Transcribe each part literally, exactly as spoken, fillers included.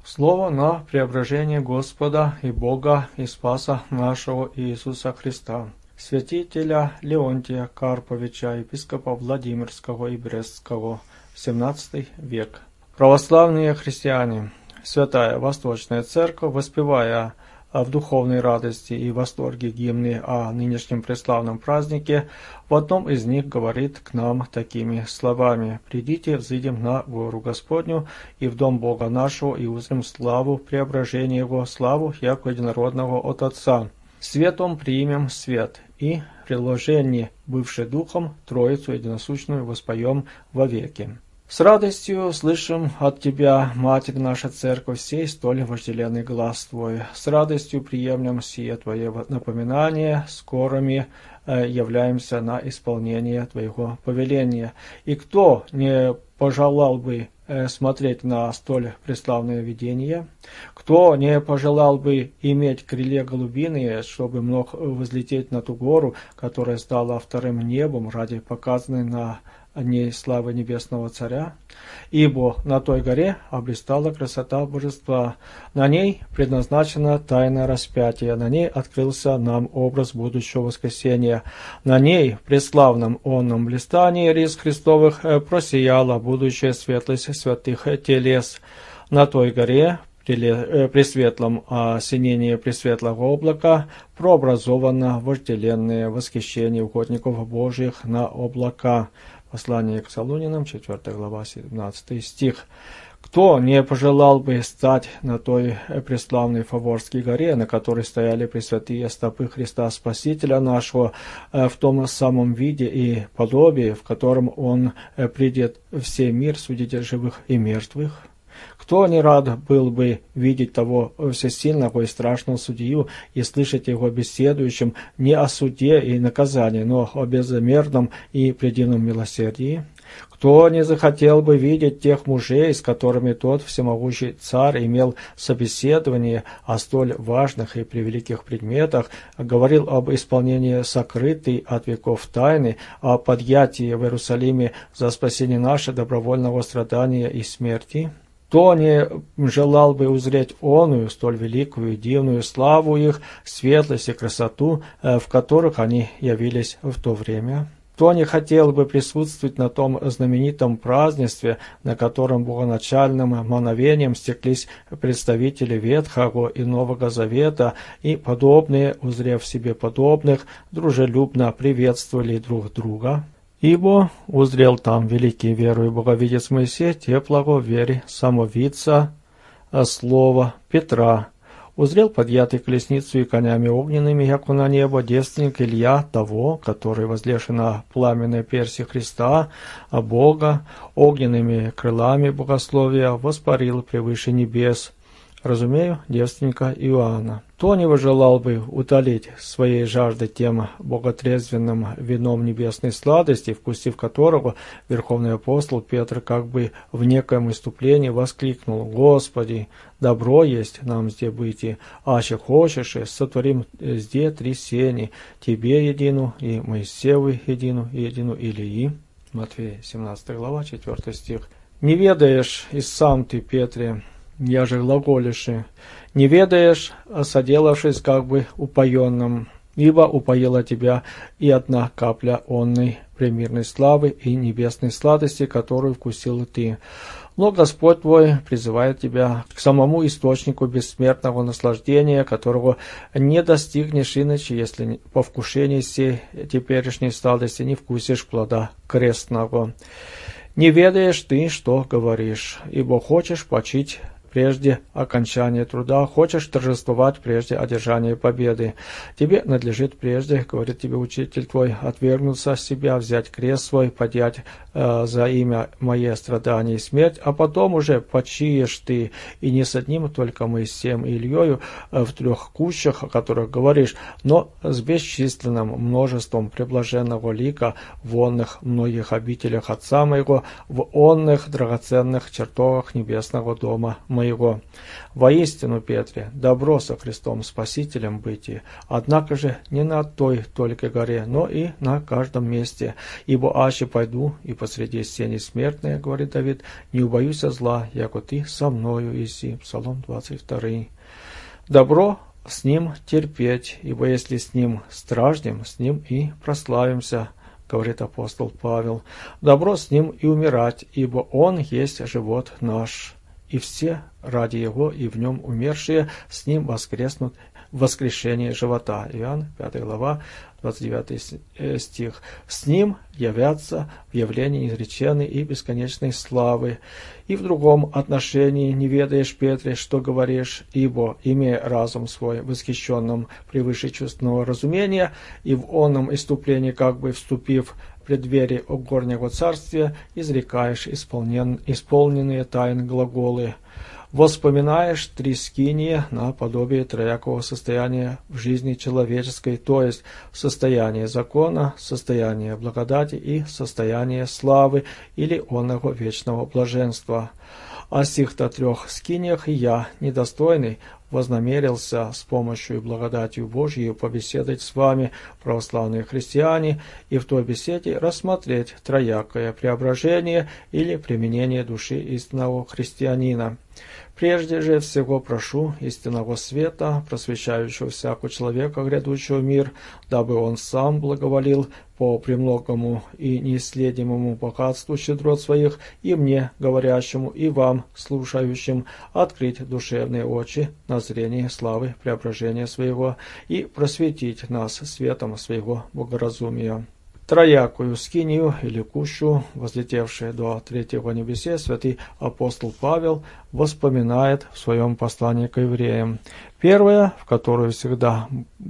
Слово на преображение Господа и Бога и Спаса нашего Иисуса Христа, святителя Леонтия Карповича, епископа Владимирского и Брестского, семнадцатый век. Православные христиане, Святая Восточная Церковь, воспевая в духовной радости и восторге гимны о нынешнем преславном празднике, в одном из них говорит к нам такими словами: «Придите, взыдем на гору Господню и в дом Бога нашего, и узрим славу преображения Его, славу яко единородного от Отца. Светом примем свет, и предложение, бывшее Духом, Троицу единосущную воспоем вовеки». С радостью слышим от Тебя, Матерь наша Церковь, сей столь вожделенный глас Твой. С радостью приемлем сие Твое напоминание, скорыми э, являемся на исполнение Твоего повеления. И кто не пожелал бы э, смотреть на столь преславное видение, кто не пожелал бы иметь крылья голубиные, чтобы мог возлететь на ту гору, которая стала вторым небом ради показанной на ней славы Небесного Царя, ибо на той горе облистала красота Божества, на ней предназначена тайна распятия, на ней открылся нам образ будущего воскресения, на ней, в преславном онном блистании рис Христовых, просияла будущая светлость святых телес. На той горе, при светлом осенении пресветлого облака, прообразовано вожделенное восхищение угодников Божьих на облака. Послание к Солунянам, четвёртая глава, семнадцатый стих. Кто не пожелал бы стать на той преславной Фаворской горе, на которой стояли пресвятые стопы Христа Спасителя нашего, в том самом виде и подобии, в котором Он придет в сей мир судить живых и мертвых? Кто не рад был бы видеть того всесильного и страшного судью и слышать его беседующим не о суде и наказании, но о безмерном и предельном милосердии? Кто не захотел бы видеть тех мужей, с которыми тот всемогущий царь имел собеседование о столь важных и превеликих предметах, говорил об исполнении сокрытой от веков тайны, о подъятии в Иерусалиме за спасение наше добровольного страдания и смерти? Кто не желал бы узреть оную, столь великую и дивную славу их, светлость и красоту, в которых они явились в то время? Кто не хотел бы присутствовать на том знаменитом празднестве, на котором богоначальным мановением стеклись представители Ветхого и Нового Завета, и подобные, узрев себе подобных, дружелюбно приветствовали друг друга? Ибо узрел там великий верою боговидец Моисей, теплого в вере самовидца слова Петра. Узрел подъятый колесницу и конями огненными, яко на небо, девственник Илья того, который, возлежи на пламенной перси Христа, а Бога, огненными крылами богословия, воспарил превыше небес. Разумею, девственника Иоанна. Кто не возжелал бы утолить своей жажды тем боготрезвенным вином небесной сладости, вкусив которого верховный апостол Петр как бы в некоем иступлении воскликнул: «Господи, добро есть нам зде бытие, аще хочешь, сотворим зде три сени, Тебе едину, и Моисееву едину, и едину Илии». Матфея, семнадцатая глава, четвёртый стих. «Не ведаешь и сам ты, Петре, я же глаголиши, не ведаешь, соделавшись как бы упоенным, ибо упоила тебя и одна капля онной премирной славы и небесной сладости, которую вкусил ты. Но Господь твой призывает тебя к самому источнику бессмертного наслаждения, которого не достигнешь иначе, если по вкушении сей теперешней сладости не вкусишь плода крестного. Не ведаешь ты, что говоришь, ибо хочешь почить прежде окончания труда, хочешь торжествовать прежде одержания победы. Тебе надлежит прежде, говорит тебе учитель твой, отвергнуться от себя, взять крест свой, поднять э, за имя мое страдание и смерть, а потом уже почиешь ты, и не с одним только Моисеем и Ильею э, в трех кущах, о которых говоришь, но с бесчисленным множеством преблаженного лика в онных многих обителях Отца моего, в онных драгоценных чертогах небесного дома моего. Воистину, Петре, добро со Христом Спасителем быть, однако же не на той только горе, но и на каждом месте. Ибо аще пойду и посреди сени смертной, говорит Давид, не убоюсь зла, яко ты со мною иси. Псалом двадцать два. Добро с ним терпеть, ибо если с ним страждем, с ним и прославимся, говорит апостол Павел. Добро с ним и умирать, ибо он есть живот наш, и все ради его и в нем умершие с ним воскреснут в воскрешении живота. Иоанн, пятая глава, двадцать девятый стих. С ним явятся в явлении изреченной и бесконечной славы. И в другом отношении не ведаешь, Петре, что говоришь, ибо, имея разум свой восхищенным превыше чувственного разумения, и в онном иступлении, как бы вступив в преддверие горнего царствия, изрекаешь исполнен, исполненные тайн глаголы. Воспоминаешь три скинии наподобие троякого состояния в жизни человеческой, то есть состояние закона, состояние благодати и состояние славы или оного вечного блаженства. О сих-то трех скиниях и я, недостойный, вознамерился с помощью и благодатью Божьей побеседовать с вами, православные христиане, и в той беседе рассмотреть троякое преображение или применение души истинного христианина. Прежде же всего прошу истинного света, просвещающего всякого человека, грядущего в мир, дабы он сам благоволил по премногому и неисследимому богатству щедрот своих, и мне, говорящему, и вам, слушающим, открыть душевные очи на зрение славы преображения своего и просветить нас светом своего богоразумия. Троякую скинию или кущу, возлетевшие до третьего небесе, святый апостол Павел воспоминает в своем послании к евреям. Первая, в которую всегда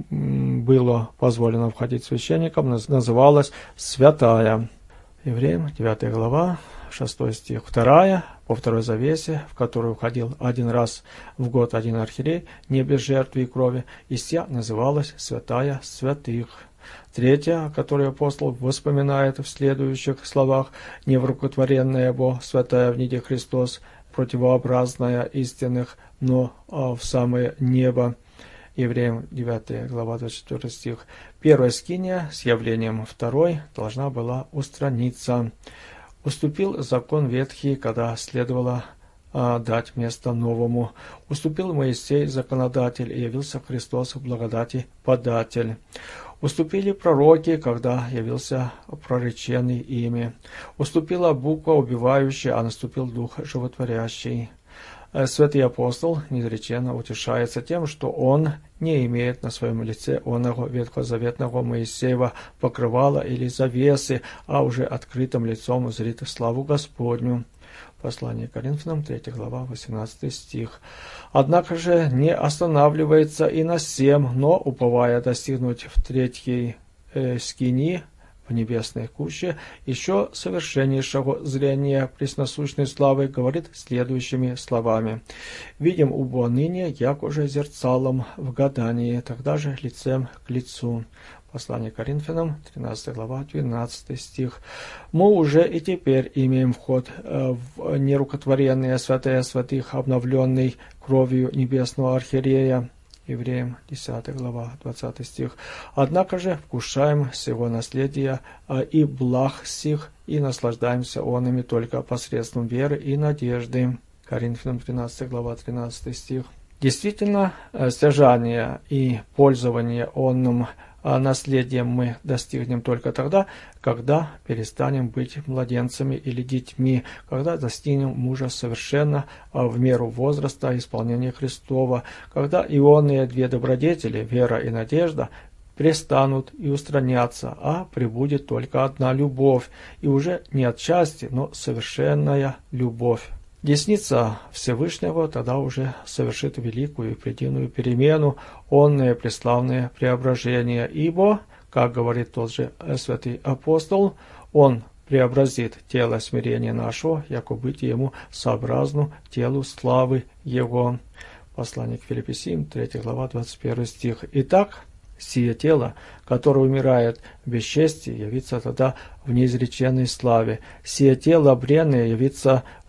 было позволено входить священникам, называлась «Святая». Евреям, девятая глава, шестой стих. Вторая, по второй завесе, в которую входил один раз в год один архиерей, не без жертвы и крови, и сия называлась «Святая святых». Третья, которую апостол воспоминает в следующих словах, «Неврукотворенная бо святая в ниде Христос, противообразная истинных, но в самое небо». Евреям девятая глава, двадцать четвёртый стих. Первая скиния с явлением второй должна была устраниться. Уступил закон ветхий, когда следовало а, дать место новому. Уступил Моисей законодатель, и явился Христос в благодати податель. Уступили пророки, когда явился прореченный ими. Уступила буква убивающая, а наступил дух животворящий. Святый апостол неизреченно утешается тем, что он не имеет на своем лице оного ветхозаветного Моисеева покрывала или завесы, а уже открытым лицом зрит славу Господню. Послание к Коринфянам, третья глава, восемнадцатый стих. Однако же не останавливается и на сем, но, уповая достигнуть в третьей э, скинии, в небесной куще, еще совершеннейшего зрения пресносущной славы, говорит следующими словами. «Видим убо ныне, як уже зерцалом в гадании, тогда же лицем к лицу». Послание к Коринфянам, тринадцатая глава, двенадцатый стих. «Мы уже и теперь имеем вход в нерукотворенное святая святых, обновленный кровью небесного архиерея». Евреям, десятая глава, двадцатый стих. «Однако же вкушаем сего наследия и благ сих, и наслаждаемся онными только посредством веры и надежды». Коринфянам, тринадцатая глава, тринадцатый стих. Действительно, стяжание и пользование онным наследием мы достигнем только тогда, когда перестанем быть младенцами или детьми, когда достигнем мужа совершенно в меру возраста исполнения Христова, когда ионные две добродетели, вера и надежда, престанут и устранятся, а пребудет только одна любовь, и уже не отчасти, но совершенная любовь. Десница Всевышнего тогда уже совершит великую и предельную перемену, онное преславное преображение, ибо, как говорит тот же святый апостол, он преобразит тело смирения нашего, яко быть ему сообразну телу славы его. Послание к Филиппийцам, третья глава, двадцать первый стих. Итак, сие тело, которое умирает в бесчестии, явится тогда в неизреченной славе. Сие тело бренное явится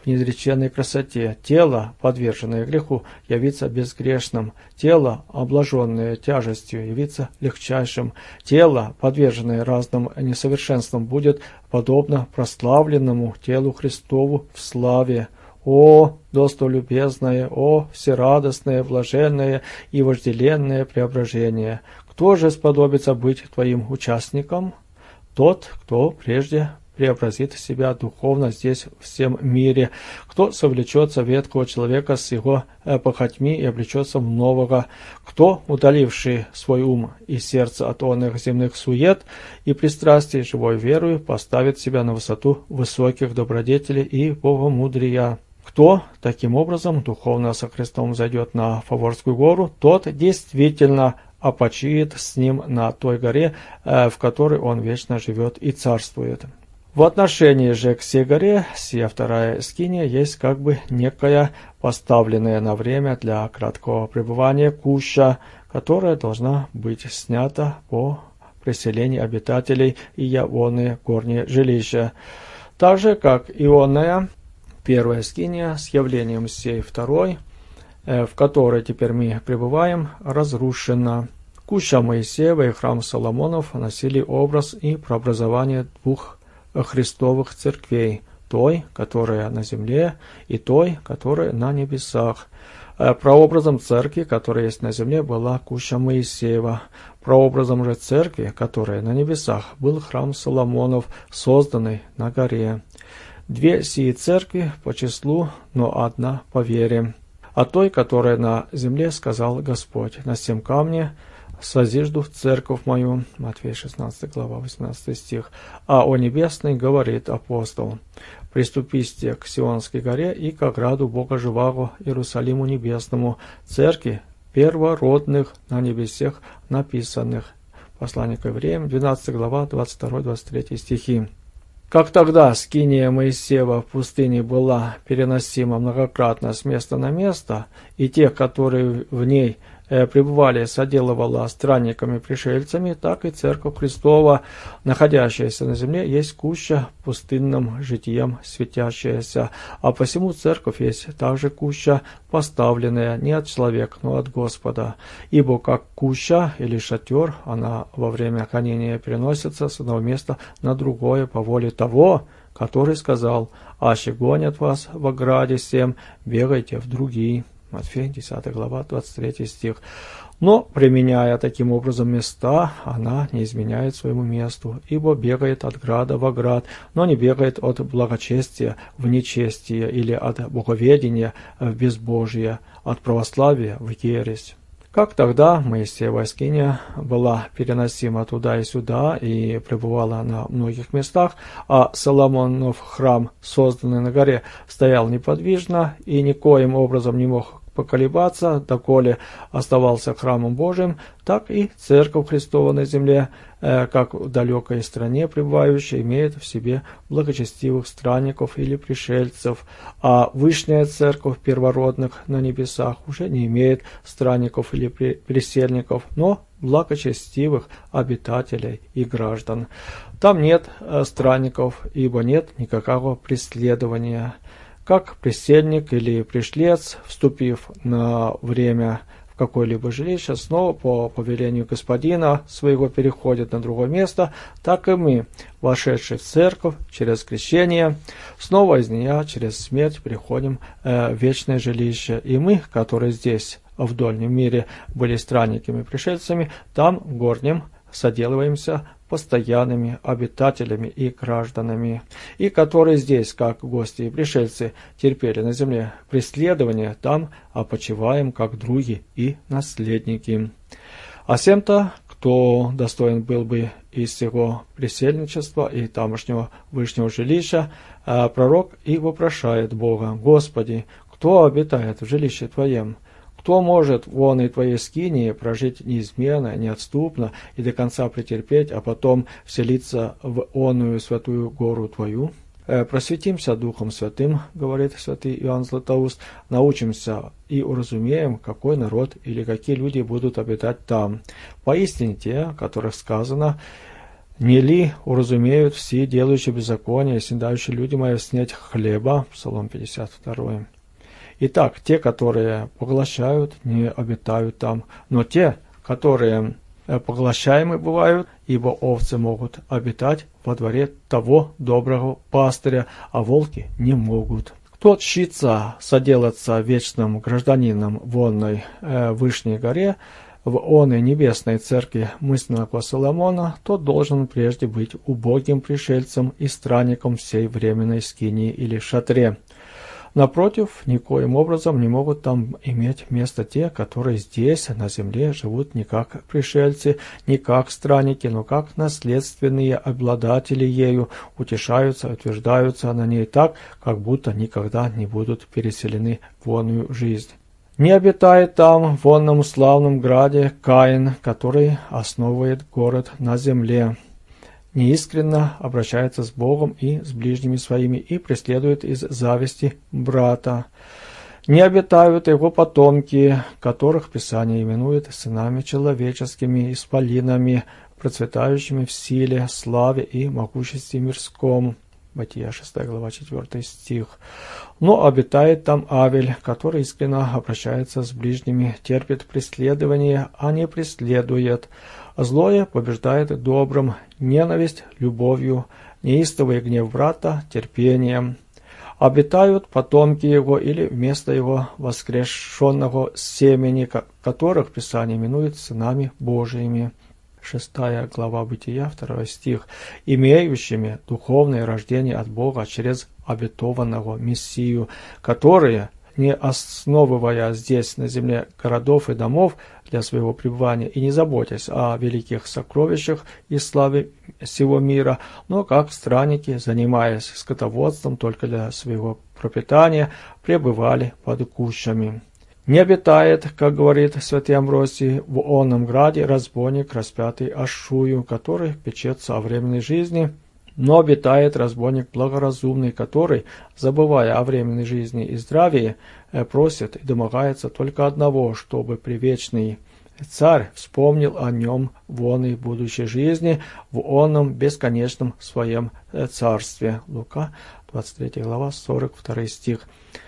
в неизреченной красоте. Тело, подверженное греху, явится безгрешным. Тело, облаженное тяжестью, явится легчайшим. Тело, подверженное разным несовершенствам, будет подобно прославленному телу Христову в славе. О, достолюбезное, о, всерадостное, блаженное и вожделенное преображение! Кто же сподобится быть твоим участником? Тот, кто прежде преобразит себя духовно здесь, в всем мире, кто совлечется ветхого человека с его похотьми и облечется в нового, кто, удаливший свой ум и сердце от онных земных сует и пристрастий живой верою, поставит себя на высоту высоких добродетелей и богомудрия. Кто таким образом духовно со Христом зайдет на Фаворскую гору, тот действительно опочиет с ним на той горе, в которой он вечно живет и царствует. В отношении же к сей горе, сия вторая скиния есть как бы некая поставленная на время для краткого пребывания куща, которая должна быть снята по преселении обитателей и явонные горние жилища. Так же, как ионная первая скиния с явлением сей второй, в которой теперь мы пребываем, разрушена. Куща Моисеева и храм Соломонов носили образ и прообразование двух Христовых церквей, той, которая на земле, и той, которая на небесах. Прообразом церкви, которая есть на земле, была куща Моисеева. Прообразом же церкви, которая на небесах, был храм Соломонов, созданный на горе. Две сии церкви по числу, но одна по вере. О той, которая на земле, сказал Господь: на сем камне созижду церковь мою. Матфея шестнадцатая глава, восемнадцатый стих. А о небесной говорит апостол: приступисте к Сионской горе и к ограду Бога живаго, Иерусалиму небесному, церкви первородных на небесех написанных. Послание к Евреям, двенадцатая глава, двадцать второй двадцать третий стихи. Как тогда скиния Моисеева в пустыне была переносима многократно с места на место, и тех, которые в ней пребывали, соделывала странниками-пришельцами, так и Церковь Христова, находящаяся на земле, есть куща пустынным житием светящаяся, а посему Церковь есть также куща, поставленная не от человека, но от Господа. Ибо как куща или шатер, она во время хранения переносится с одного места на другое по воле того, который сказал: «Аще гонят вас в ограде сем, бегайте в другие». Матфея десятая глава, двадцать третий стих. Но, применяя таким образом места, она не изменяет своему месту, ибо бегает от града в оград, но не бегает от благочестия в нечестие или от боговедения в безбожие, от православия в ересь. Как тогда Моисеева скиния была переносима туда и сюда и пребывала на многих местах, а Соломонов храм, созданный на горе, стоял неподвижно и никоим образом не мог поколебаться, доколе оставался храмом Божиим, так и Церковь Христова на земле, как в далекой стране пребывающая, имеет в себе благочестивых странников или пришельцев, а Вышняя Церковь первородных на небесах уже не имеет странников или присельников, но благочестивых обитателей и граждан. Там нет странников, ибо нет никакого преследования. Как присельник или пришлец, вступив на время в какое-либо жилище, снова по повелению господина своего переходит на другое место, так и мы, вошедшие в церковь через крещение, снова из нее через смерть приходим э, в вечное жилище. И мы, которые здесь, в дольнем мире, были странниками и пришельцами, там, в горнем, соделываемся постоянными обитателями и гражданами, и которые здесь, как гости и пришельцы, терпели на земле преследование, там опочиваем, как други и наследники. А сем-то, кто достоин был бы из сего присельничества и тамошнего вышнего жилища, пророк и вопрошает Бога: «Господи, кто обитает в жилище Твоем? Кто может вон и Твоей скинии прожить неизменно, неотступно и до конца претерпеть, а потом вселиться в оную святую гору Твою? Просветимся Духом Святым, говорит святый Иоанн Златоуст, научимся и уразумеем, какой народ или какие люди будут обитать там. Поистине те, о которых сказано: Не ли уразумеют все делающие беззаконие, снедающие люди мои снять хлеба? Псалом пятьдесят два. Итак, те, которые поглощают, не обитают там, но те, которые поглощаемы бывают, ибо овцы могут обитать во дворе того доброго пастыря, а волки не могут. Кто тщится соделаться вечным гражданином вонной э, Вышней горе, в оной небесной церкви мысленного Соломона, тот должен прежде быть убогим пришельцем и странником всей временной скинии или шатре. Напротив, никоим образом не могут там иметь место те, которые здесь, на земле, живут не как пришельцы, не как странники, но как наследственные обладатели ею, утешаются, утверждаются на ней так, как будто никогда не будут переселены в вонную жизнь. Не обитает там, в онном славном граде, Каин, который основывает город на земле, неискренно обращается с Богом и с ближними своими и преследует из зависти брата. Не обитают его потомки, которых Писание именует сынами человеческими, исполинами, процветающими в силе, славе и могуществе мирском. Бытие шестая глава четвёртый стих. Но обитает там Авель, который искренно обращается с ближними, терпит преследование, а не преследует. Злое побеждает добрым, ненависть любовью, неистовый гнев брата терпением. Обитают потомки его или вместо его воскрешенного семени, которых Писание именует сынами Божиими. Шестая глава Бытия, второй стих. Имеющими духовное рождение от Бога через обетованного Мессию, которые, не основывая здесь на земле городов и домов для своего пребывания и не заботясь о великих сокровищах и славе всего мира, но как странники, занимаясь скотоводством только для своего пропитания, пребывали под кущами. Не обитает, как говорит святый Амвросий, в онном граде разбойник, распятый Ашую, который печется о временной жизни, но обитает разбойник благоразумный, который, забывая о временной жизни и здравии, просит и домогается только одного, чтобы привечный царь вспомнил о нем в оной будущей жизни, в онном бесконечном своем царстве. Лука, двадцать третья глава, сорок второй стих.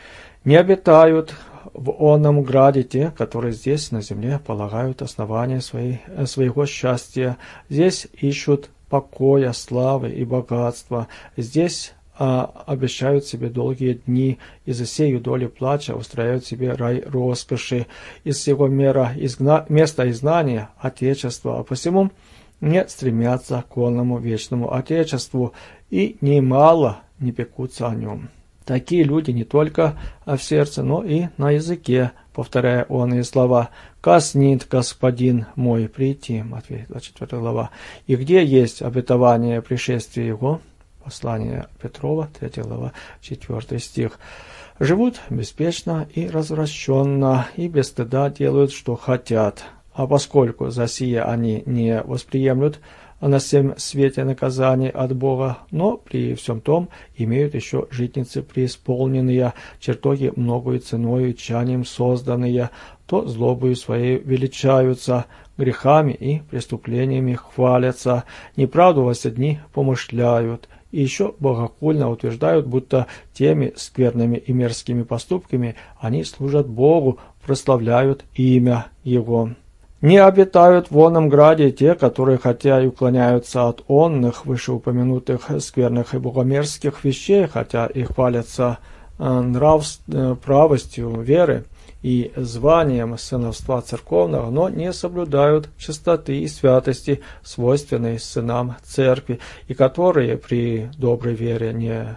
Не обитают в онном граде те, которые здесь на земле полагают основания своей, своего счастья, здесь ищут покоя, славы и богатства, здесь а, обещают себе долгие дни, и за сею доли плача устраивают себе рай роскоши, из всего мира изгна... места изгнания Отечества, а посему не стремятся к онному вечному Отечеству, и немало не пекутся о нем. Такие люди не только в сердце, но и на языке, повторяя оные слова: «Коснит Господин мой прийти», Матфея двадцать четвёртая глава. И где есть обетование пришествия Его? Послание Петрова, третья глава, четвёртый стих. Живут беспечно и развращенно, и без стыда делают, что хотят. А поскольку за сие они не восприемлют на всем свете наказание от Бога, но при всем том имеют еще житницы преисполненные, чертоги многою ценою и тщанием созданные, то злобою своей величаются, грехами и преступлениями хвалятся, неправду во все дни помышляют, и еще богохульно утверждают, будто теми скверными и мерзкими поступками они служат Богу, прославляют имя Его. Не обитают в онном граде те, которые, хотя и уклоняются от онных вышеупомянутых скверных и богомерзких вещей, хотя и хвалятся нравственной правостью веры и званием сыновства церковного, но не соблюдают чистоты и святости, свойственной сынам церкви, и которые при доброй вере не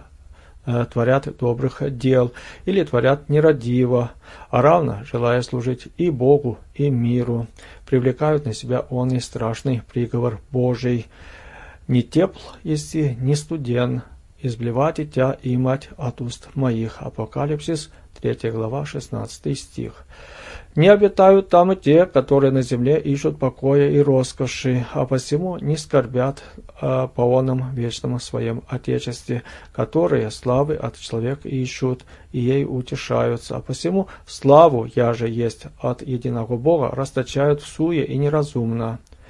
творят добрых дел или творят нерадиво, а равно, желая служить и Богу, и миру, привлекают на себя он и страшный приговор Божий. «Не тепл еси, не студен, изблевать и тя и мать от уст моих». Апокалипсис, третья глава, шестнадцатый стих. Не обитают там и те, которые на земле ищут покоя и роскоши, а посему не скорбят а, по онном вечном своем Отечестве, которые славы от человека ищут, и ей утешаются, а посему славу, я же есть от единого Бога, расточают всуе и неразумно.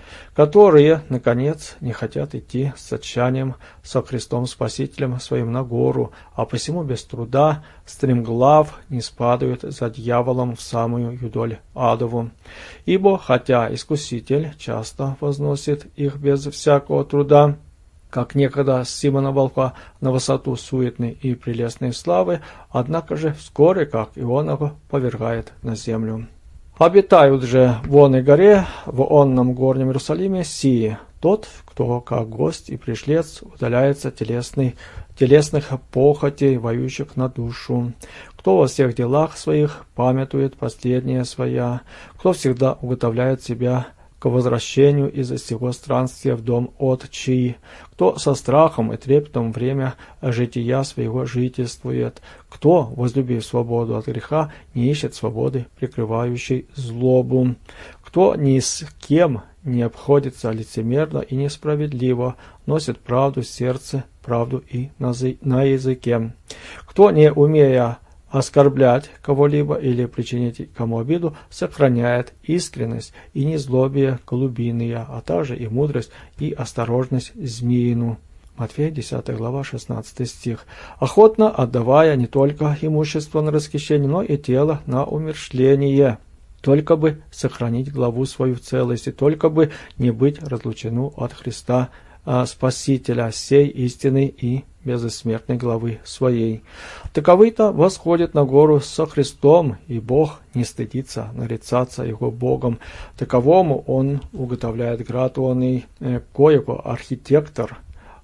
которые, наконец, не хотят идти с отчаянием со Христом Спасителем своим на гору, а посему без труда, стремглав, не спадают за дьяволом в самую юдоль адову. Ибо, хотя Искуситель часто возносит их без всякого труда, как некогда Симона Волка на высоту суетной и прелестной славы, однако же вскоре, как Ионова, повергает на землю. Обитают же в онной горе, в онном горнем Иерусалиме, сии, тот, кто, как гость и пришлец, удаляется телесный, телесных похотей, воюющих на душу, кто во всех делах своих памятует последнее своя, кто всегда уготовляет себя к возвращению из сего странствия в дом отчий, кто со страхом и трепетом время жития своего жительствует, кто, возлюбив свободу от греха, не ищет свободы, прикрывающей злобу, кто ни с кем не обходится лицемерно и несправедливо, носит правду в сердце, правду и на языке, кто, не умея оскорблять кого-либо или причинить кому обиду, сохраняет искренность и незлобие голубиные, а также и мудрость и осторожность змеину. Матфея десятая глава шестнадцатый стих. Охотно отдавая не только имущество на расхищение, но и тело на умерщвление, только бы сохранить главу свою в целости, только бы не быть разлучену от Христа Спасителя, сей истины и безсмертной главы своей. Таковый-то восходит на гору со Христом, и Бог не стыдится нарицаться Его Богом. Таковому Он уготовляет град оный, коего архитектор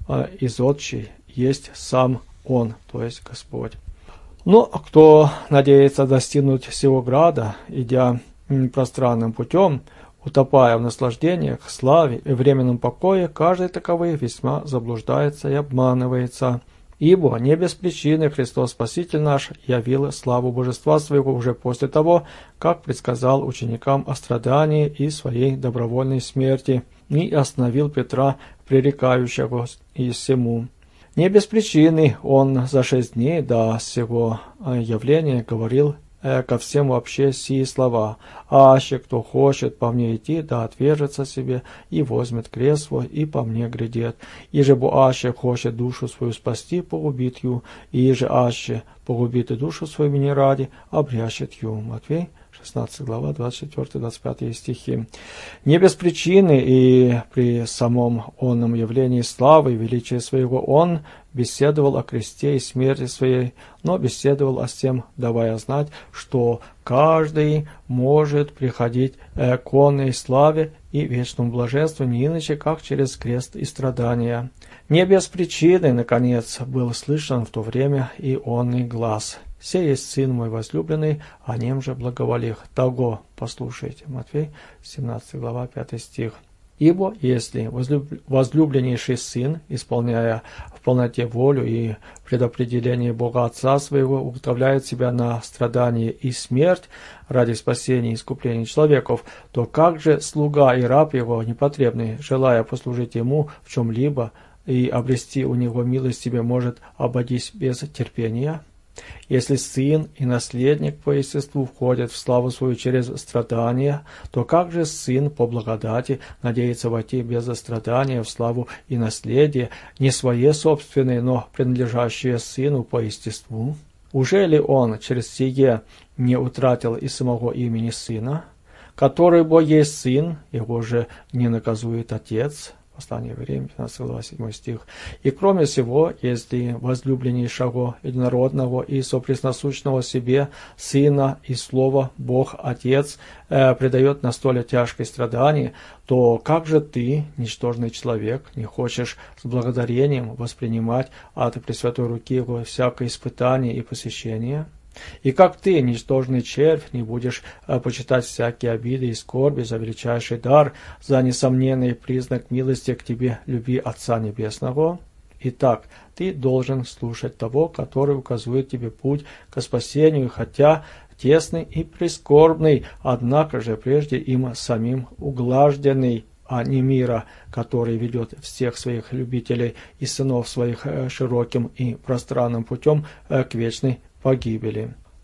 из отчий есть сам Он, то есть Господь. Но кто надеется достигнуть всего града, идя пространным путем, утопая в наслаждениях, славе и временном покое, каждый таковый весьма заблуждается и обманывается. Ибо не без причины Христос Спаситель наш явил славу Божества Своего уже после того, как предсказал ученикам о страдании и своей добровольной смерти, и остановил Петра, пререкающего и всему. Не без причины Он за шесть дней до сего явления говорил ко всем вообще сии слова: «Аще кто хочет по мне идти, да отвержется себе и возьмет крест свой и по мне грядет. И же бо аще хочет душу свою спасти, погубит ее, и же аще погубит и душу свою мне ради, обрящет ее». Матфей шестнадцатая глава, двадцать четвёртый двадцать пятый стихи. Не без причины и при самом онном явлении славы и величия своего Он беседовал о кресте и смерти своей, но беседовал о всем, давая знать, что каждый может приходить к онной славе и вечному блаженству не иначе, как через крест и страдания. Не без причины, наконец, был слышен в то время и онный глас: «Сей есть Сын мой возлюбленный, о нем же благоволих». Того послушайте. Матфей семнадцатая глава, пятый стих. Ибо если возлюбленнейший Сын, исполняя в полноте волю и предопределение Бога Отца Своего, уготовляет себя на страдание и смерть ради спасения и искупления человеков, то как же слуга и раб Его непотребный, желая послужить Ему в чем-либо и обрести у Него милость себе, может обойтись без терпения? Если сын и наследник по естеству входят в славу свою через страдания, то как же сын по благодати надеется войти без страдания в славу и наследие, не свои собственные, но принадлежащие сыну по естеству? Уже ли он через сие не утратил и самого имени сына, который бо есть сын, его же не наказует отец? Послание Евреям, пятнадцатая глава, седьмой стих. И кроме всего, если возлюбленнейшего единородного и сопресносущного себе Сына и Слова Бог Отец э, предает на столь тяжкое страдание, то как же ты, ничтожный человек, не хочешь с благодарением воспринимать от Пресвятой Руки Его всякое испытание и посещение? И как ты, ничтожный червь, не будешь э, почитать всякие обиды и скорби за величайший дар, за несомненный признак милости к тебе, любви Отца Небесного? Итак, ты должен слушать того, который указывает тебе путь к спасению, хотя тесный и прискорбный, однако же прежде им самим углажденный, а не мира, который ведет всех своих любителей и сынов своих э, широким и пространным путем э, к вечной погибели.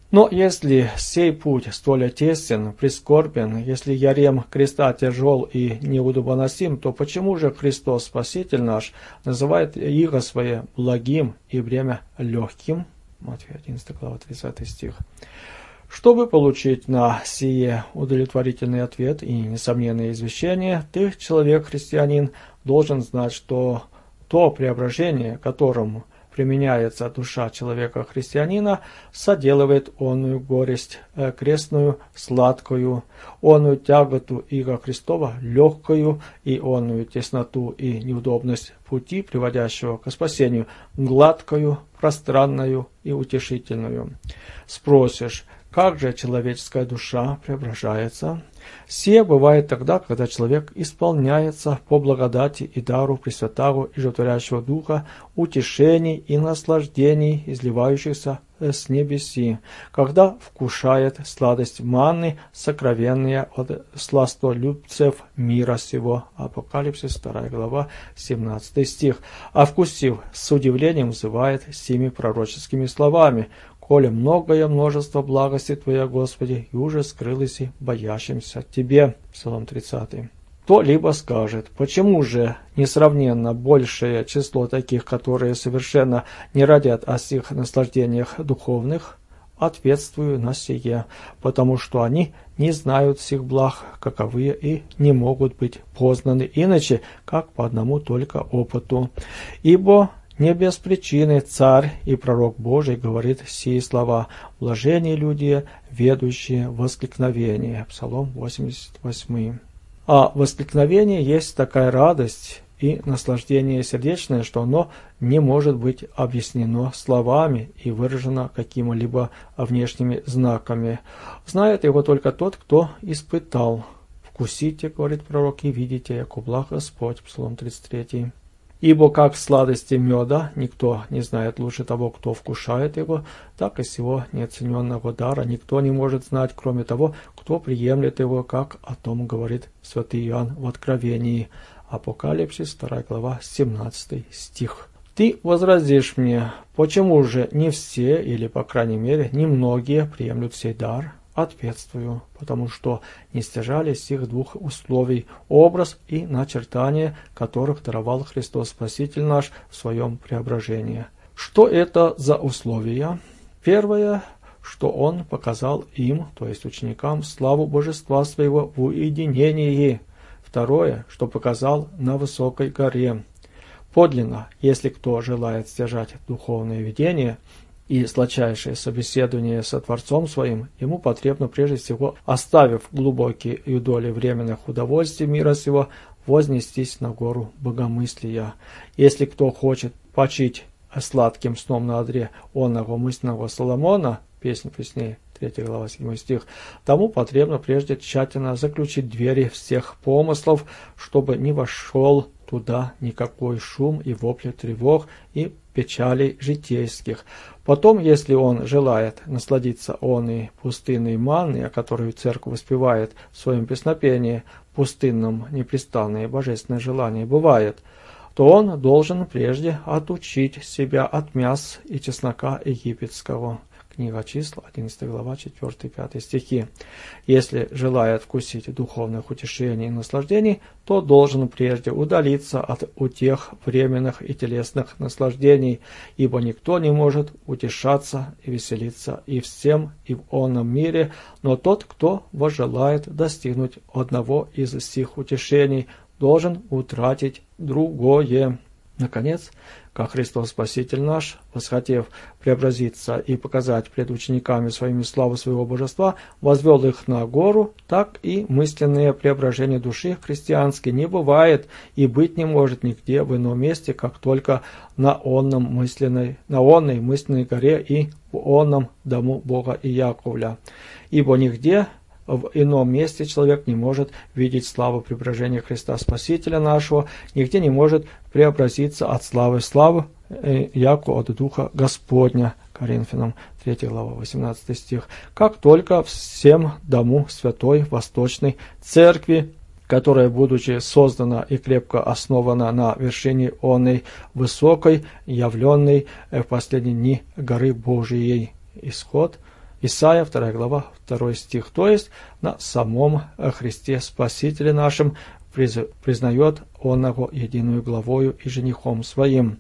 Но если сей путь столь тесен, прискорбен, если ярем креста тяжел и неудобоносим, то почему же Христос, Спаситель наш, называет иго свое благим и бремя легким? Матфея одиннадцатая глава, тридцатый стих. Чтобы получить на сие удовлетворительный ответ и несомненное извещение, ты, человек-христианин, должен знать, что то преображение, которому применяется душа человека-христианина, соделывает онную горесть э, крестную сладкую, онную тяготу иго Христова легкую, и онную тесноту и неудобность пути, приводящего к спасению, гладкую, пространную и утешительную. Спросишь, как же человеческая душа преображается? Сие бывает тогда, когда человек исполняется по благодати и дару Пресвятаго и Животворящего Духа утешений и наслаждений, изливающихся с небеси, когда вкушает сладость манны, сокровенные от сластолюбцев мира сего. Апокалипсис, вторая глава, семнадцатый стих. А вкусив, с удивлением взывает сими пророческими словами: «Коли многое множество благости Твоя, Господи, и уже скрылось и боящимся Тебе». Псалом тридцатый. Кто-либо скажет, почему же несравненно большее число таких, которые совершенно не радят о сих наслаждениях духовных? Ответствую на сие, потому что они не знают сих благ, каковые и не могут быть познаны иначе, как по одному только опыту. Ибо не без причины царь и пророк Божий говорит сии слова: «Блаженные люди, ведущие воскликновение». Псалом восемьдесят восемь. А воскликновение есть такая радость и наслаждение сердечное, что оно не может быть объяснено словами и выражено какими-либо внешними знаками. Знает его только тот, кто испытал. «Вкусите, — говорит пророк, — и видите, яко благ Господь». Псалом тридцать три. Ибо как сладости меда никто не знает лучше того, кто вкушает его, так и сего неоцененного дара никто не может знать, кроме того, кто приемлет его, как о том говорит святый Иоанн в Откровении. Апокалипсис, вторая глава, семнадцатый стих. Ты возразишь мне, почему же не все, или, по крайней мере, немногие приемлют сей дар? Ответствую, потому что не стяжались сих двух условий, образ и начертание, которых даровал Христос Спаситель наш в своем преображении. Что это за условия? Первое, что Он показал им, то есть ученикам, славу Божества Своего в уединении. Второе, что показал на высокой горе. Подлинно, если кто желает стяжать духовное видение и сладчайшее собеседование со Творцом Своим, ему потребно прежде всего, оставив глубокие юдоли временных удовольствий мира сего, вознестись на гору богомыслия. Если кто хочет почить сладким сном на одре онного мысленного Соломона, Песнь песней, третья глава, седьмой стих, тому потребно прежде тщательно заключить двери всех помыслов, чтобы не вошел туда никакой шум и вопли тревог и печалей житейских. Потом, если он желает насладиться оной пустынной манной, о которой церковь воспевает в своем песнопении, пустынном непрестанное божественное желание бывает, то он должен прежде отучить себя от мяс и чеснока египетского. Книга Числа, одиннадцатая глава, четыре-пять стихи. Если желает вкусить духовных утешений и наслаждений, то должен прежде удалиться от утех временных и телесных наслаждений, ибо никто не может утешаться и веселиться и всем, и в онном мире, но тот, кто возжелает достигнуть одного из сих утешений, должен утратить другое. Наконец, как Христос Спаситель наш, восхотев преобразиться и показать пред учениками своими славу своего божества, возвел их на гору, так и мысленное преображение души христианской не бывает и быть не может нигде в ином месте, как только на онном мысленной, на онной мысленной горе и в онном дому Бога и Яковля. Ибо нигде в ином месте человек не может видеть славу преображения Христа Спасителя нашего, нигде не может преобразиться от славы в славу, яко от Духа Господня. Коринфянам, третья глава, восемнадцатый стих. Как только всем дому святой Восточной Церкви, которая, будучи создана и крепко основана на вершине оной высокой, явленной в последние дни горы Божией. Исход, Исайя, вторая глава, второй стих. То есть на самом Христе Спасителе нашем признает Он его единую главою и женихом своим.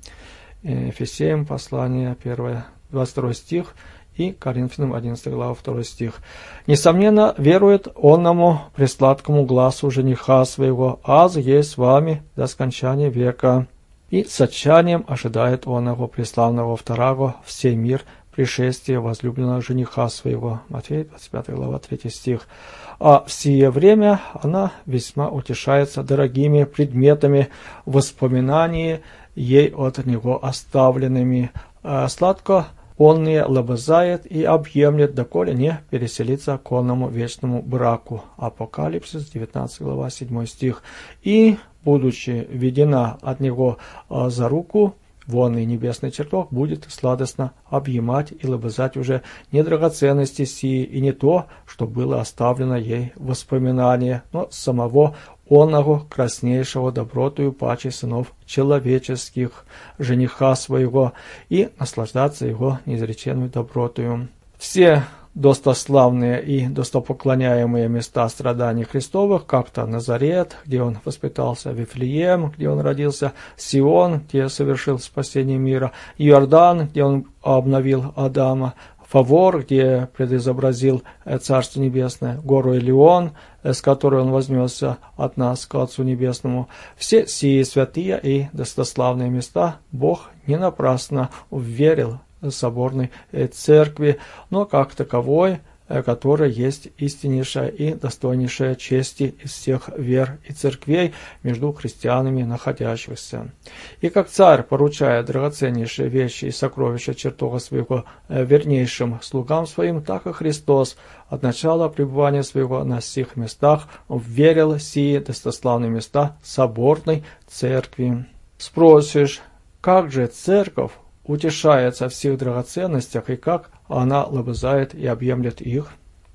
Ефесеям, послание первое, двадцать второй стих, и Коринфянам, одиннадцатая глава, второй стих. Несомненно, верует онному пресладкому глазу жениха своего, аз есть с вами до скончания века. И с отчаянием ожидает он его преславного второго в сей мир пришествия возлюбленного жениха своего. Матфея, двадцать пятая глава, третий стих. А в сие время она весьма утешается дорогими предметами воспоминаний ей от него оставленными. Сладко онные лобызает и объемлет, доколе не переселится к онному вечному браку. Апокалипсис, девятнадцатая глава, седьмой стих. И, будучи введена от него за руку, вонный небесный чертог будет сладостно объемать и лобызать уже не драгоценности сии и не то, что было оставлено ей в воспоминание, но самого онного краснейшего добротою паче сынов человеческих, жениха своего, и наслаждаться его неизреченную добротою. Все достославные и достопоклоняемые места страданий Христовых, как-то Назарет, где он воспитался, Вифлеем, где он родился, Сион, где совершил спасение мира, Иордан, где он обновил Адама, Фавор, где предизобразил Царство Небесное, гору Элеон, с которой он вознесся от нас к Отцу Небесному. Все сии святые и достославные места Бог не напрасно уверил соборной церкви, но как таковой, которая есть истиннейшая и достойнейшая чести из всех вер и церквей между христианами находящихся. И как царь, поручая драгоценнейшие вещи и сокровища чертога своего вернейшим слугам своим, так и Христос от начала пребывания своего на сих местах верил сии достославные места соборной церкви. Спросишь, как же церковь утешается в всех драгоценностях и как она лобызает и объемлет их?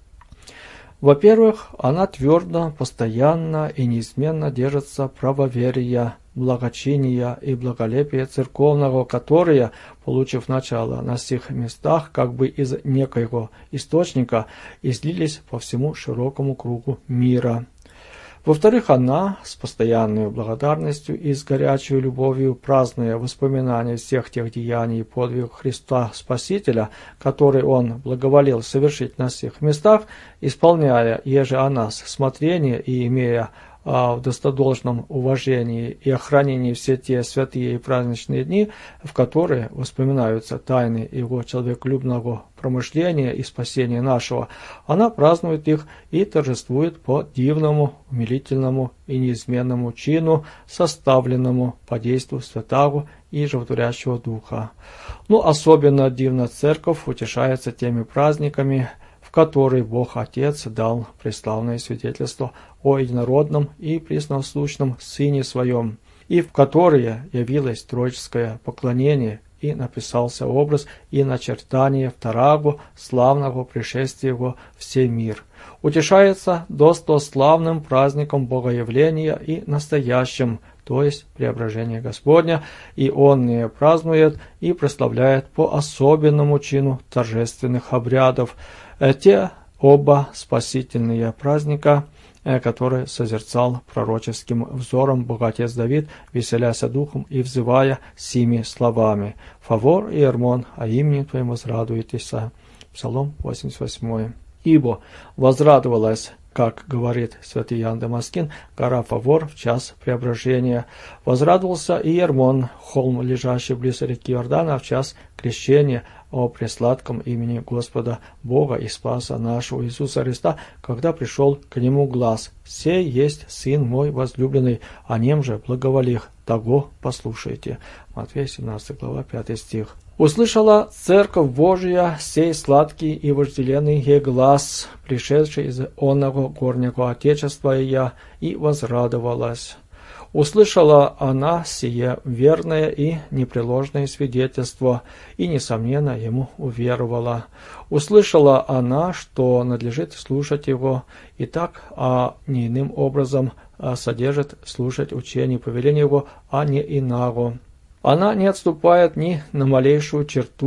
Во-первых, она твердо, постоянно и неизменно держится правоверия, благочиния и благолепия церковного, которые, получив начало на сих местах, как бы из некоего источника, излились по всему широкому кругу мира. Во-вторых, она с постоянной благодарностью и с горячей любовью, празднуя воспоминания всех тех деяний и подвигов Христа Спасителя, которые Он благоволил совершить на всех местах, исполняя еже о нас смотрение и имея в достодолжном уважении и охранении все те святые и праздничные дни, в которые воспоминаются тайны Его человеколюбного промышления и спасения нашего, она празднует их и торжествует по дивному, умилительному и неизменному чину, составленному по действию Святаго и Животворящего Духа. Но особенно дивно Церковь утешается теми праздниками, в которые Бог Отец дал преславное свидетельство о единородном и преснослушном Сыне Своем, и в которые явилось троическое поклонение, и написался образ и начертание второго славного пришествия Его в сей мир. Утешается достославным праздником Богоявления и настоящим, то есть преображение Господня, и Он не празднует и прославляет по особенному чину торжественных обрядов те оба спасительные праздника, которые созерцал пророческим взором Боготец Давид, веселяся духом и взывая сими словами: «Фавор и Эрмон, а имени Твоим возрадуетесь». Псалом восемьдесят восемь. «Ибо возрадовалась, как говорит святый Иоанн Дамаскин, гора Фавор в час преображения. Возрадовался и Ермон, холм, лежащий близ реки Иордана, в час крещения о пресладком имени Господа Бога и Спаса нашего Иисуса Христа, когда пришел к нему глас: «Сей есть Сын мой возлюбленный, о нем же благоволих, того послушайте». Матфея семнадцатая глава, пятый стих. «Услышала Церковь Божия сей сладкий и вожделенный ей глас, пришедший из онного горнего Отечества ее, и возрадовалась. Услышала она сие верное и непреложное свидетельство, и, несомненно, ему уверовала. Услышала она, что надлежит слушать его, и так, а не иным образом, а содержит слушать учение и повеление его, а не иного. Она не отступает ни на малейшую черту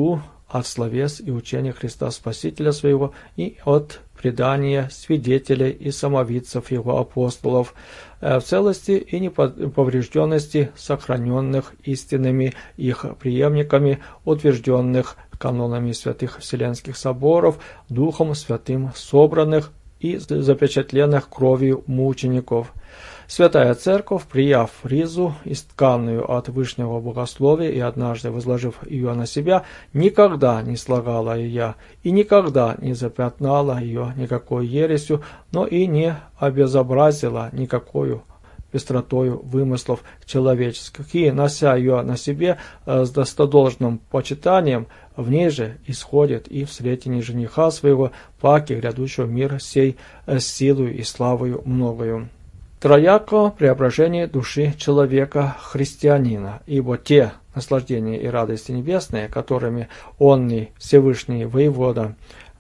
от словес и учения Христа Спасителя своего и от предания свидетелей и самовидцев его апостолов, в целости и неповрежденности сохраненных истинными их преемниками, утвержденных канонами святых Вселенских соборов, Духом Святым собранных и запечатленных кровью мучеников. Святая Церковь, прияв ризу, истканную от Вышнего Богословия и однажды возложив ее на себя, никогда не слагала ее и никогда не запятнала ее никакой ересью, но и не обезобразила никакою пестротою вымыслов человеческих, и, нося ее на себе с достодолжным почитанием, в ней же исходит и в сретении жениха своего, паки грядущего мира сей с силою и славою многою. Трояко преображение души человека, христианина, ибо те наслаждения и радости небесные, которыми онный Всевышний Воевода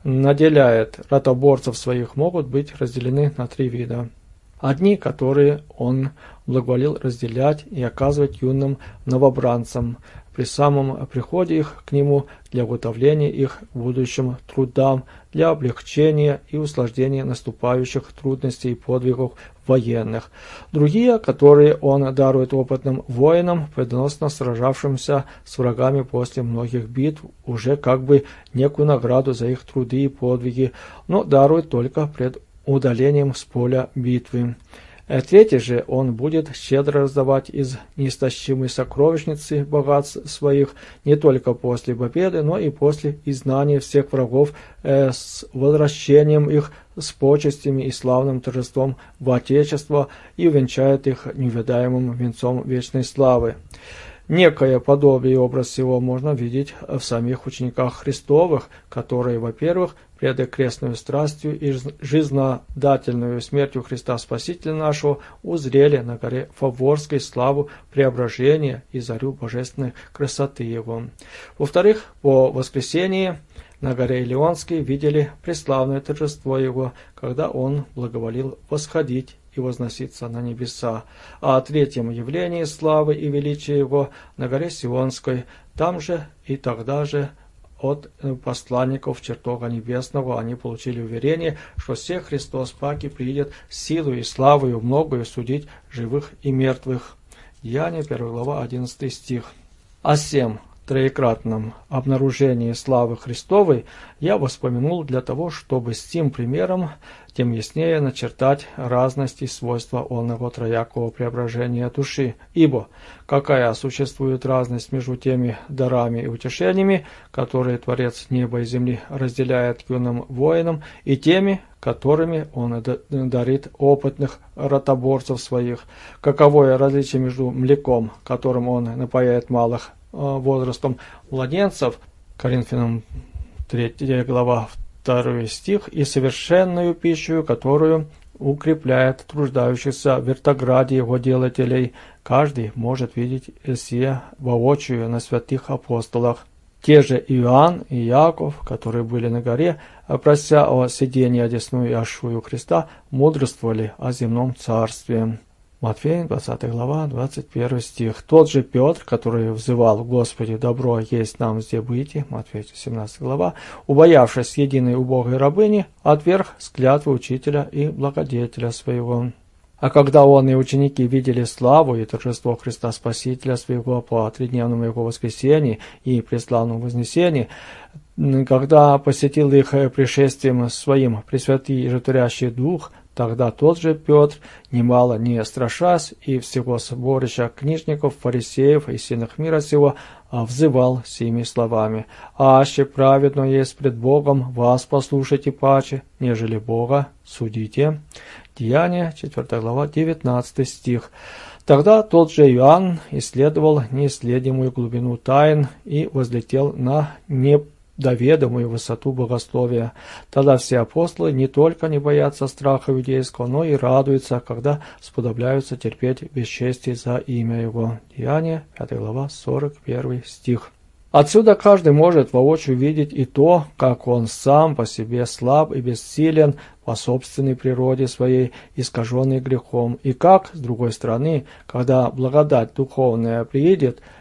наделяет ротоборцев своих, могут быть разделены на три вида. Одни, которые он благоволил разделять и оказывать юным новобранцам при самом приходе их к нему для уготовления их будущим трудам, для облегчения и услаждения наступающих трудностей и подвигов военных. Другие, которые он дарует опытным воинам, победоносно сражавшимся с врагами после многих битв, уже как бы некую награду за их труды и подвиги, но дарует только пред удалением с поля битвы. Третий же он будет щедро раздавать из неистощимой сокровищницы богатств своих не только после победы, но и после изгнания всех врагов э, с возвращением их с почестями и славным торжеством в Отечество и увенчает их неувядаемым венцом вечной славы. Некое подобие и образ его можно видеть в самих учениках Христовых, которые, во-первых, пред крестную страстью и жизнодательную смертью Христа Спасителя нашего узрели на горе Фаворской славу преображения и зарю божественной красоты Его. Во-вторых, по воскресении на горе Илионской видели преславное торжество Его, когда Он благоволил восходить и возноситься на небеса, а о третьем явлении славы и величия Его на горе Сионской, там же и тогда же от посланников чертога небесного они получили уверение, что все Христос паки приидет силу и славою многою судить живых и мертвых. Деяния, первая глава, одиннадцатый стих. О сем троекратном обнаружении славы Христовой я воспомянул для того, чтобы с тем примером тем яснее начертать разность и свойства онного троякого преображения души. Ибо какая существует разность между теми дарами и утешениями, которые Творец неба и земли разделяет юным воинам, и теми, которыми он дарит опытных ротоборцев своих? Каковое различие между млеком, которым он напояет малых возрастом младенцев, Коринфянам третья глава, второй стих, и совершенную пищу, которую укрепляет труждающихся в вертограде его делателей. Каждый может видеть сие воочию на святых апостолах. Те же Иоанн и Иаков, которые были на горе, прося о сидении одесную и ошую Христа, мудрствовали о земном царстве. Матфея, двадцатая глава, двадцать первый стих. Тот же Петр, который взывал: «Господи, добро есть нам где быть», Матфея, семнадцатая глава, убоявшись единой убогой рабыни, отверг с клятвы учителя и благодетеля своего. А когда он и ученики видели славу и торжество Христа Спасителя своего по тридневному его воскресении и преславному вознесении, когда посетил их пришествием своим Пресвятый и Животворящий Дух, тогда тот же Петр, немало не страшась, и всего сборища книжников, фарисеев и сильных мира сего, взывал сими словами: «Аще праведно есть пред Богом, вас послушайте паче, нежели Бога судите». Деяния, четвёртая глава, девятнадцатый стих. Тогда тот же Иоанн исследовал неисследимую глубину тайн и возлетел на недоведомую высоту богословия. Тогда все апостолы не только не боятся страха иудейского, но и радуются, когда сподобляются терпеть бесчестие за имя Его. Деяния, пятая глава, сорок первый стих. Отсюда каждый может воочию видеть и то, как он сам по себе слаб и бессилен по собственной природе своей, искаженной грехом, и как, с другой стороны, когда благодать духовная приедет,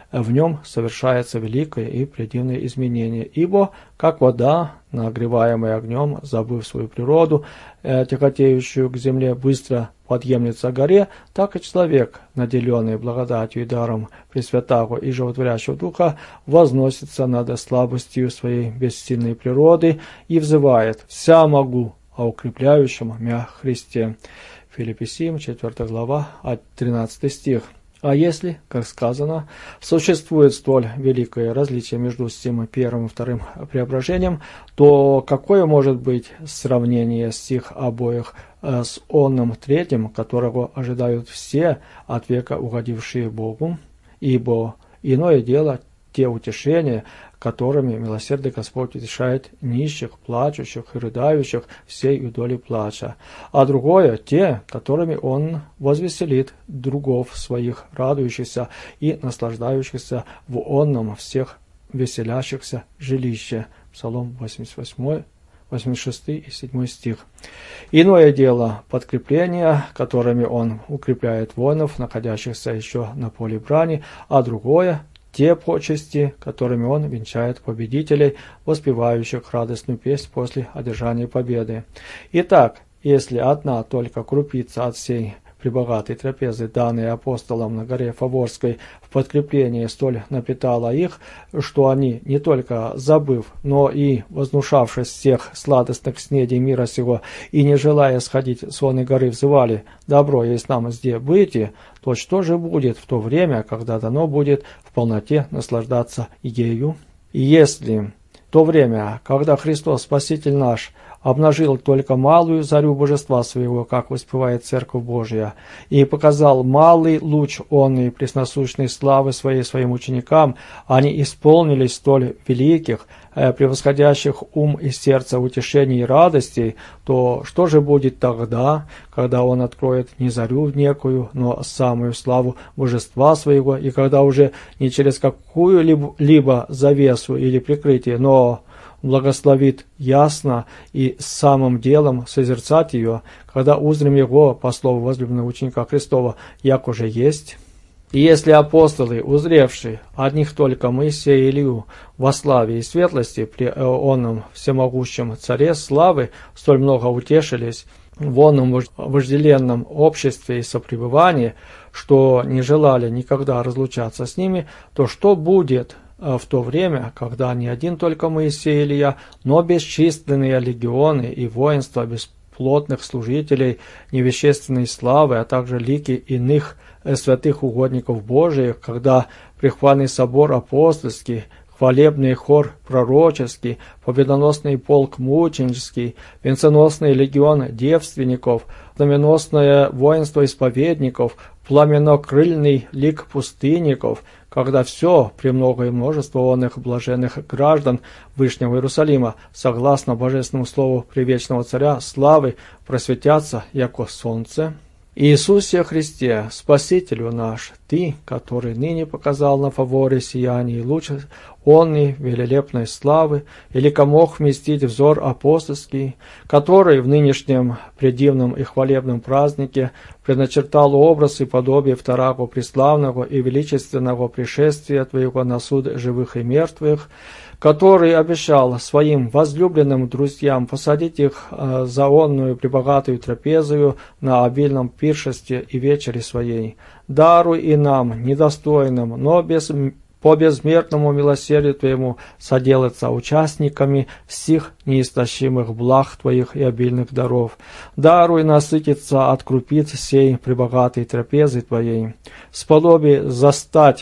в нем совершается великое и предивное изменение. Ибо, как вода, нагреваемая огнем, забыв свою природу, э, тяготеющую к земле, быстро подъемлется к горе, так и человек, наделенный благодатью и даром Пресвятаго и Животворящего Духа, возносится над слабостью своей бессильной природы и взывает: «Вся могу о укрепляющем мя Христе». Филиппийцам, четвёртая глава, тринадцатый стих. А если, как сказано, существует столь великое различие между сим первым и вторым преображением, то какое может быть сравнение сих обоих с онным третьим, которого ожидают все от века угодившие Богу? Ибо иное дело те утешения, которыми милосердный Господь утешает нищих, плачущих и рыдающих всей удоли плача, а другое те, которыми Он возвеселит другов своих, радующихся и наслаждающихся в онном всех веселящихся жилище. Псалом восемьдесят восемь, восемьдесят шесть и седьмой стих. Иное дело подкрепления, которыми Он укрепляет воинов, находящихся еще на поле брани, а другое те почести, которыми Он венчает победителей, воспевающих радостную песнь после одержания победы. Итак, если одна только крупица от всей пребогатой трапезы, данной апостолам на горе Фаворской, в подкреплении столь напитала их, что они, не только забыв, но и вознушавшись всех сладостных снедей мира сего, и не желая сходить с оной горы, взывали: «Добро есть нам здесь быть», то что же будет в то время, когда дано будет в полноте наслаждаться ею? И если в то время, когда Христос, Спаситель наш, обнажил только малую зарю божества своего, как воспевает Церковь Божия, и показал малый луч онной пресносущной славы своей своим ученикам, они исполнились столь великих, э, превосходящих ум и сердце утешений и радостей, то что же будет тогда, когда Он откроет не зарю некую, но самую славу божества своего, и когда уже не через какую-либо завесу или прикрытие, но благословит ясно и самым делом созерцать ее, когда узрим Его, по слову возлюбленного ученика Христова, як уже есть. И если апостолы, узревшие одних только Моисея и Илью во славе и светлости при онном всемогущем Царе славы, столь много утешились в онном вожделенном обществе и сопребывании, что не желали никогда разлучаться с ними, то что будет в то время, когда не один только Моисей и Илья, но бесчисленные легионы и воинства бесплотных служителей невещественной славы, а также лики иных святых угодников Божиих, когда прихвальный собор апостольский, хвалебный хор пророческий, победоносный полк мученический, венценосный легион девственников, знаменосное воинство исповедников, пламенокрыльный лик пустынников, когда все, премногое множество онных блаженных граждан Вышнего Иерусалима, согласно Божественному Слову Превечного Царя славы, просветятся, яко солнце. Иисусе Христе, Спасителю наш, Ты, который ныне показал на фаворе сияние луч онной велелепной славы, или мог вместить взор апостольский, который в нынешнем предивном и хвалебном празднике предначертал образ и подобие второго преславного и величественного пришествия Твоего на суд живых и мертвых, который обещал своим возлюбленным друзьям посадить их э, за онную пребогатую трапезою на обильном пиршестве и вечере своей. Даруй и нам, недостойным, но без, по безмерному милосердию Твоему соделаться участниками всех неистощимых благ Твоих и обильных даров. Даруй насытиться от крупиц сей пребогатой трапезы Твоей. Сподоби застать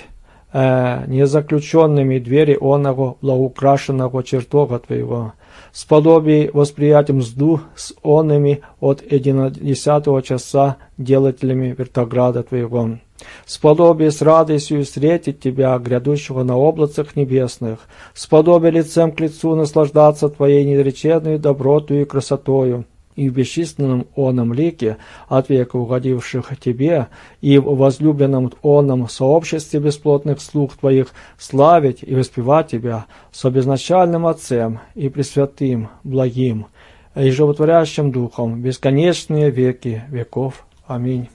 незаключенными двери оного благоукрашенного чертога Твоего, сподоби восприять мзду с онными от единодесятого часа делателями вертограда Твоего, сподоби с радостью встретить Тебя, грядущего на облацах небесных, сподоби лицем к лицу наслаждаться Твоей неизреченной добротою и красотою, и в бесчисленном оном лике от века угодивших Тебе, и в возлюбленном оном сообществе бесплотных слуг Твоих славить и воспевать Тебя с обезначальным Отцем и Пресвятым, благим, и животворящим Духом, бесконечные веки веков. Аминь.